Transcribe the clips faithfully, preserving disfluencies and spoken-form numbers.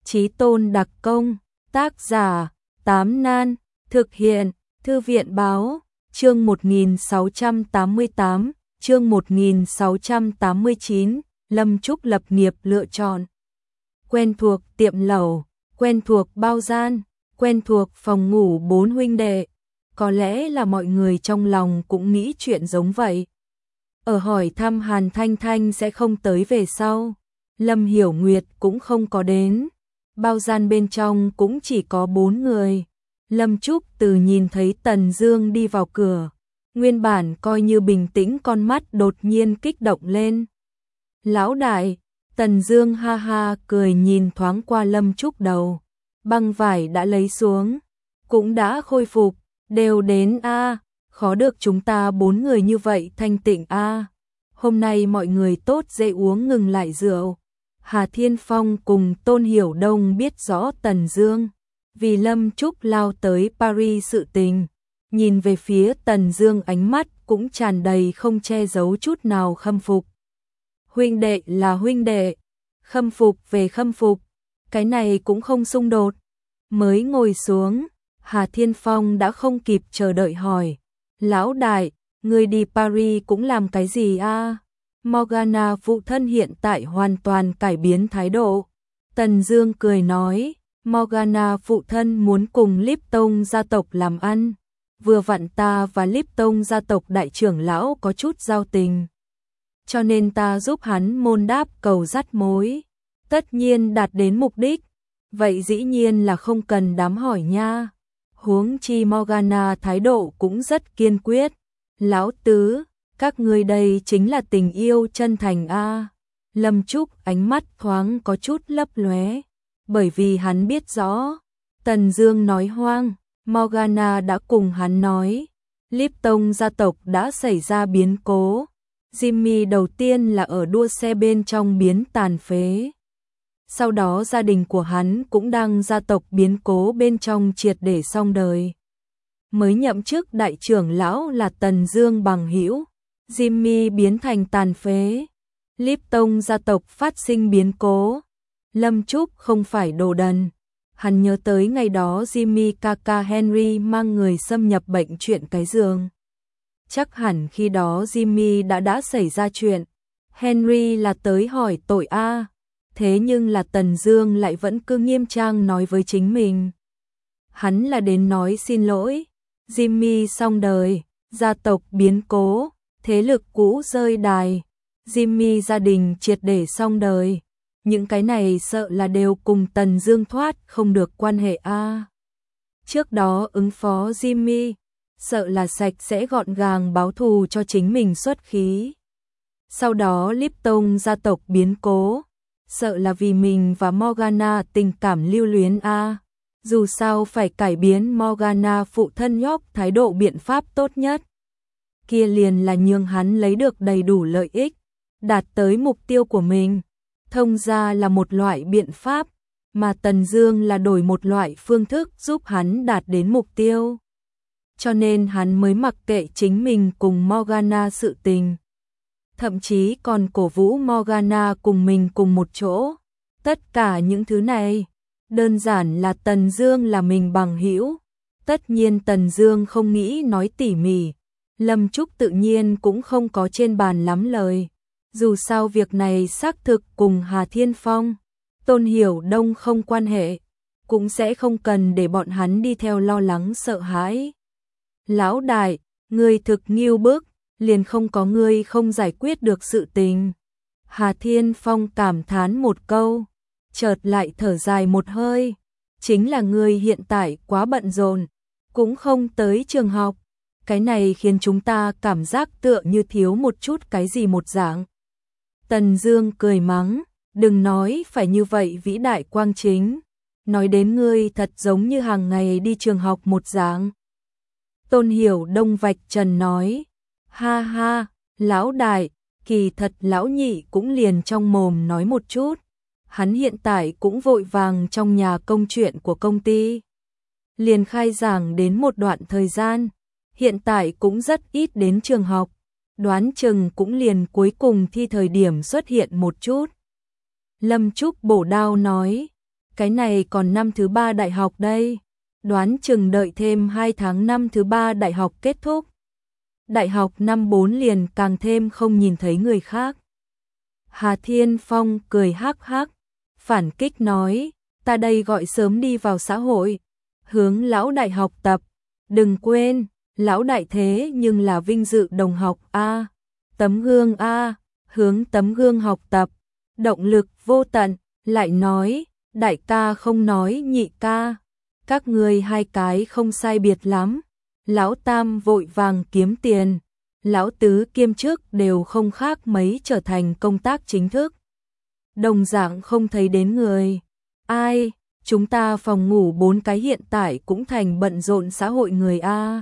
Chí tôn đặc công, tác giả, Tám Nan, thực hiện, Thư viện báo, chương một nghìn sáu trăm tám mươi tám, chương một nghìn sáu trăm tám mươi chín, Lâm Trúc lập nghiệp lựa chọn. Quen thuộc tiệm lẩu, quen thuộc bao gian, quen thuộc phòng ngủ bốn huynh đệ. Có lẽ là mọi người trong lòng cũng nghĩ chuyện giống vậy. Ở hỏi thăm Hàn Thanh Thanh sẽ không tới về sau, Lâm Hiểu Nguyệt cũng không có đến. Bao gian bên trong cũng chỉ có bốn người. Lâm Trúc từ nhìn thấy Tần Dương đi vào cửa, nguyên bản coi như bình tĩnh con mắt đột nhiên kích động lên. Lão đại, Tần Dương ha ha cười nhìn thoáng qua Lâm Trúc đầu. Băng vải đã lấy xuống, cũng đã khôi phục, đều đến a, à, khó được chúng ta bốn người như vậy thanh tịnh a. À. Hôm nay mọi người tốt dễ uống ngừng lại rượu. Hà Thiên Phong cùng Tôn Hiểu Đông biết rõ Tần Dương vì Lâm Trúc lao tới Paris sự tình, nhìn về phía Tần Dương ánh mắt cũng tràn đầy không che giấu chút nào khâm phục. Huynh đệ là huynh đệ, khâm phục về khâm phục, cái này cũng không xung đột. Mới ngồi xuống, Hà Thiên Phong đã không kịp chờ đợi hỏi, lão đại, người đi Paris cũng làm cái gì a? À? Morgana phụ thân hiện tại hoàn toàn cải biến thái độ. Tần Dương cười nói, Morgana phụ thân muốn cùng Lipton gia tộc làm ăn, vừa vặn ta và Lipton gia tộc đại trưởng lão có chút giao tình, cho nên ta giúp hắn môn đáp cầu dắt mối, tất nhiên đạt đến mục đích, vậy dĩ nhiên là không cần đám hỏi nha. Huống chi Morgana thái độ cũng rất kiên quyết, lão tứ, các ngươi đây chính là tình yêu chân thành a. À. Lâm Trúc ánh mắt thoáng có chút lấp lóe, bởi vì hắn biết rõ, Tần Dương nói hoang, Morgana đã cùng hắn nói, Lipton gia tộc đã xảy ra biến cố, Jimmy đầu tiên là ở đua xe bên trong biến tàn phế. Sau đó gia đình của hắn cũng đang gia tộc biến cố bên trong triệt để xong đời. Mới nhậm chức đại trưởng lão là Tần Dương bằng hữu, Jimmy biến thành tàn phế, Lipton gia tộc phát sinh biến cố. Lâm Trúc không phải đồ đần, hắn nhớ tới ngày đó Jimmy Kaka Henry mang người xâm nhập bệnh chuyện cái giường. Chắc hẳn khi đó Jimmy đã đã xảy ra chuyện, Henry là tới hỏi tội a. À. Thế nhưng là Tần Dương lại vẫn cứ nghiêm trang nói với chính mình, hắn là đến nói xin lỗi. Jimmy xong đời, gia tộc biến cố, thế lực cũ rơi đài, Jimmy gia đình triệt để xong đời, những cái này sợ là đều cùng Tần Dương thoát không được quan hệ a. À. Trước đó ứng phó Jimmy, sợ là sạch sẽ gọn gàng báo thù cho chính mình xuất khí. Sau đó Lipton gia tộc biến cố, sợ là vì mình và Morgana tình cảm lưu luyến a. À. Dù sao phải cải biến Morgana phụ thân nhóc thái độ biện pháp tốt nhất. Kia liền là nhường hắn lấy được đầy đủ lợi ích, đạt tới mục tiêu của mình. Thông ra là một loại biện pháp, mà Tần Dương là đổi một loại phương thức giúp hắn đạt đến mục tiêu. Cho nên hắn mới mặc kệ chính mình cùng Morgana sự tình. Thậm chí còn cổ vũ Morgana cùng mình cùng một chỗ. Tất cả những thứ này, đơn giản là Tần Dương là mình bằng hữu. Tất nhiên Tần Dương không nghĩ nói tỉ mỉ, Lâm Trúc tự nhiên cũng không có trên bàn lắm lời. Dù sao việc này xác thực cùng Hà Thiên Phong, Tôn Hiểu Đông không quan hệ, cũng sẽ không cần để bọn hắn đi theo lo lắng sợ hãi. Lão đại, ngươi thực nghiêu bức, liền không có ngươi không giải quyết được sự tình. Hà Thiên Phong cảm thán một câu, chợt lại thở dài một hơi, chính là ngươi hiện tại quá bận rộn, cũng không tới trường học, cái này khiến chúng ta cảm giác tựa như thiếu một chút cái gì một dạng. Tần Dương cười mắng, đừng nói phải như vậy vĩ đại quang chính, nói đến ngươi thật giống như hàng ngày đi trường học một dạng. Tôn Hiểu Đông vạch trần nói, ha ha, lão đại, kỳ thật lão nhị cũng liền trong mồm nói một chút, hắn hiện tại cũng vội vàng trong nhà công chuyện của công ty. Liền khai giảng đến một đoạn thời gian, hiện tại cũng rất ít đến trường học, đoán chừng cũng liền cuối cùng thi thời điểm xuất hiện một chút. Lâm Trúc bổ đao nói, cái này còn năm thứ ba đại học đây, đoán chừng đợi thêm hai tháng năm thứ ba đại học kết thúc. Đại học năm bốn liền càng thêm không nhìn thấy người khác. Hà Thiên Phong cười hắc hắc, phản kích nói, ta đây gọi sớm đi vào xã hội, hướng lão đại học tập, đừng quên, lão đại thế nhưng là vinh dự đồng học a, tấm gương a, hướng tấm gương học tập, động lực vô tận, lại nói, đại ca không nói nhị ca, các ngươi hai cái không sai biệt lắm. Lão tam vội vàng kiếm tiền, lão tứ kiêm chức đều không khác mấy trở thành công tác chính thức. Đồng dạng không thấy đến người. Ai, chúng ta phòng ngủ bốn cái hiện tại cũng thành bận rộn xã hội người a.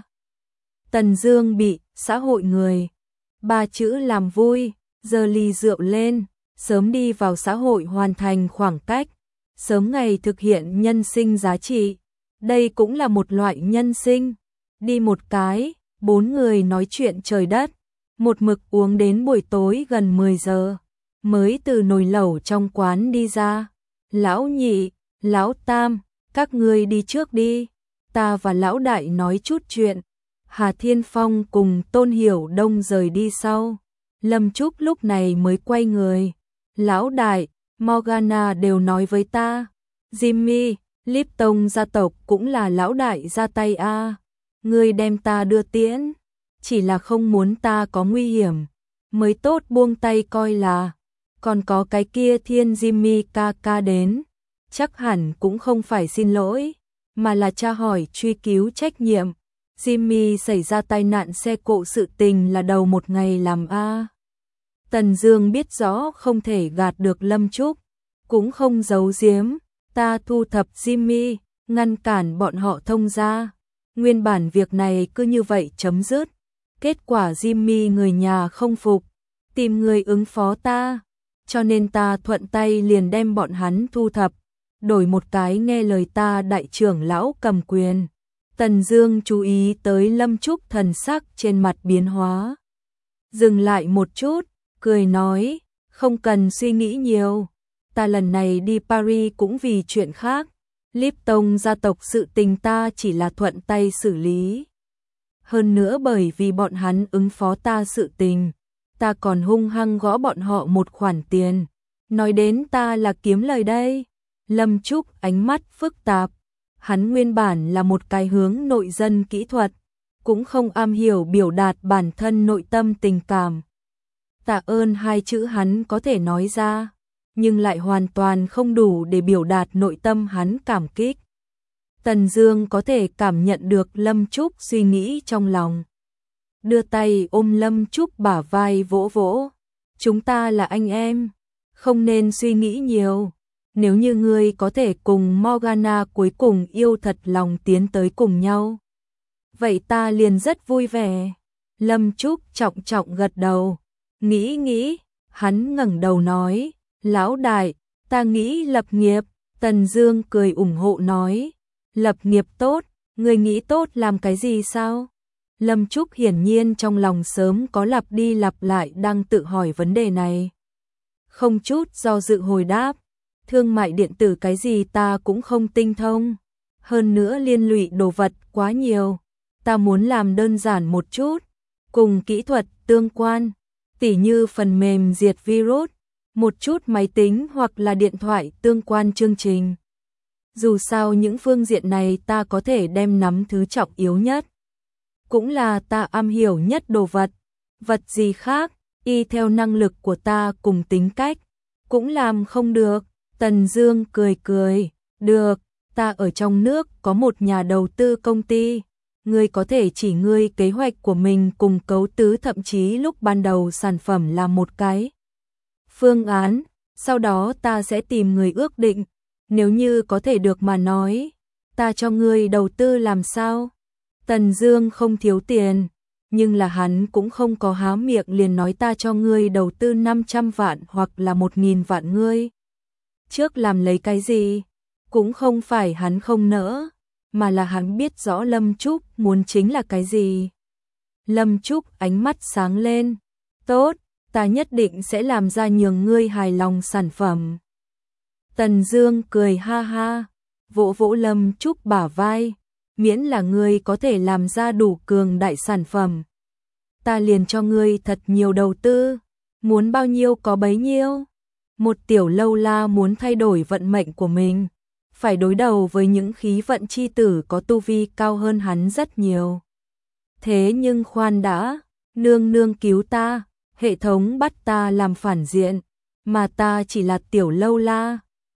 Tần Dương bị xã hội người ba chữ làm vui, giơ ly rượu lên, sớm đi vào xã hội hoàn thành khoảng cách, sớm ngày thực hiện nhân sinh giá trị. Đây cũng là một loại nhân sinh. Đi một cái, bốn người nói chuyện trời đất, một mực uống đến buổi tối gần mười giờ, mới từ nồi lẩu trong quán đi ra. Lão nhị, lão tam, các ngươi đi trước đi, ta và lão đại nói chút chuyện. Hà Thiên Phong cùng Tôn Hiểu Đông rời đi sau. Lâm Trúc lúc này mới quay người. Lão đại, Morgana đều nói với ta, Jimmy, Lipton gia tộc cũng là lão đại ra tay a. Ngươi đem ta đưa tiễn, chỉ là không muốn ta có nguy hiểm, mới tốt buông tay coi là, còn có cái kia Thiên Jimmy ca ca đến, chắc hẳn cũng không phải xin lỗi, mà là tra hỏi truy cứu trách nhiệm. Jimmy xảy ra tai nạn xe cộ sự tình là đầu một ngày làm a. Tần Dương biết rõ không thể gạt được Lâm Trúc, cũng không giấu giếm, ta thu thập Jimmy, ngăn cản bọn họ thông gia. Nguyên bản việc này cứ như vậy chấm dứt. Kết quả Jimmy người nhà không phục, tìm người ứng phó ta, cho nên ta thuận tay liền đem bọn hắn thu thập, đổi một cái nghe lời ta đại trưởng lão cầm quyền. Tần Dương chú ý tới Lâm Trúc thần sắc trên mặt biến hóa. Dừng lại một chút, cười nói, không cần suy nghĩ nhiều, ta lần này đi Paris cũng vì chuyện khác. Lipton gia tộc sự tình ta chỉ là thuận tay xử lý. Hơn nữa bởi vì bọn hắn ứng phó ta sự tình, ta còn hung hăng gõ bọn họ một khoản tiền. Nói đến ta là kiếm lời đây. Lâm Trúc ánh mắt phức tạp. Hắn nguyên bản là một cái hướng nội dân kỹ thuật, cũng không am hiểu biểu đạt bản thân nội tâm tình cảm. Tạ ơn hai chữ hắn có thể nói ra, nhưng lại hoàn toàn không đủ để biểu đạt nội tâm hắn cảm kích. Tần Dương có thể cảm nhận được Lâm Trúc suy nghĩ trong lòng. Đưa tay ôm Lâm Trúc bả vai vỗ vỗ. Chúng ta là anh em, không nên suy nghĩ nhiều. Nếu như ngươi có thể cùng Morgana cuối cùng yêu thật lòng tiến tới cùng nhau, vậy ta liền rất vui vẻ. Lâm Trúc trọng trọng gật đầu. Nghĩ nghĩ, hắn ngẩng đầu nói, lão đại, ta nghĩ lập nghiệp. Tần Dương cười ủng hộ nói, lập nghiệp tốt, ngươi nghĩ tốt làm cái gì sao? Lâm Trúc hiển nhiên trong lòng sớm có lặp đi lặp lại đang tự hỏi vấn đề này. Không chút do dự hồi đáp, thương mại điện tử cái gì ta cũng không tinh thông, hơn nữa liên lụy đồ vật quá nhiều, ta muốn làm đơn giản một chút, cùng kỹ thuật tương quan, tỉ như phần mềm diệt virus, một chút máy tính hoặc là điện thoại tương quan chương trình. Dù sao những phương diện này ta có thể đem nắm thứ trọng yếu nhất, cũng là ta am hiểu nhất đồ vật, vật gì khác, y theo năng lực của ta cùng tính cách, cũng làm không được. Tần Dương cười cười, được, ta ở trong nước có một nhà đầu tư công ty, ngươi có thể chỉ ngươi kế hoạch của mình cùng cấu tứ thậm chí lúc ban đầu sản phẩm là một cái phương án, sau đó ta sẽ tìm người ước định, nếu như có thể được mà nói, ta cho ngươi đầu tư làm sao? Tần Dương không thiếu tiền, nhưng là hắn cũng không có há miệng liền nói ta cho ngươi đầu tư năm trăm vạn hoặc là một nghìn vạn ngươi. Trước làm lấy cái gì? Cũng không phải hắn không nỡ, mà là hắn biết rõ Lâm Trúc muốn chính là cái gì. Lâm Trúc ánh mắt sáng lên, tốt, ta nhất định sẽ làm ra nhường ngươi hài lòng sản phẩm. Tần Dương cười ha ha, vỗ vỗ Lâm Trúc bả vai, miễn là ngươi có thể làm ra đủ cường đại sản phẩm, ta liền cho ngươi thật nhiều đầu tư, muốn bao nhiêu có bấy nhiêu. Một tiểu lâu la muốn thay đổi vận mệnh của mình, phải đối đầu với những khí vận chi tử có tu vi cao hơn hắn rất nhiều. Thế nhưng khoan đã, nương nương cứu ta, hệ thống bắt ta làm phản diện, mà ta chỉ là tiểu lâu la,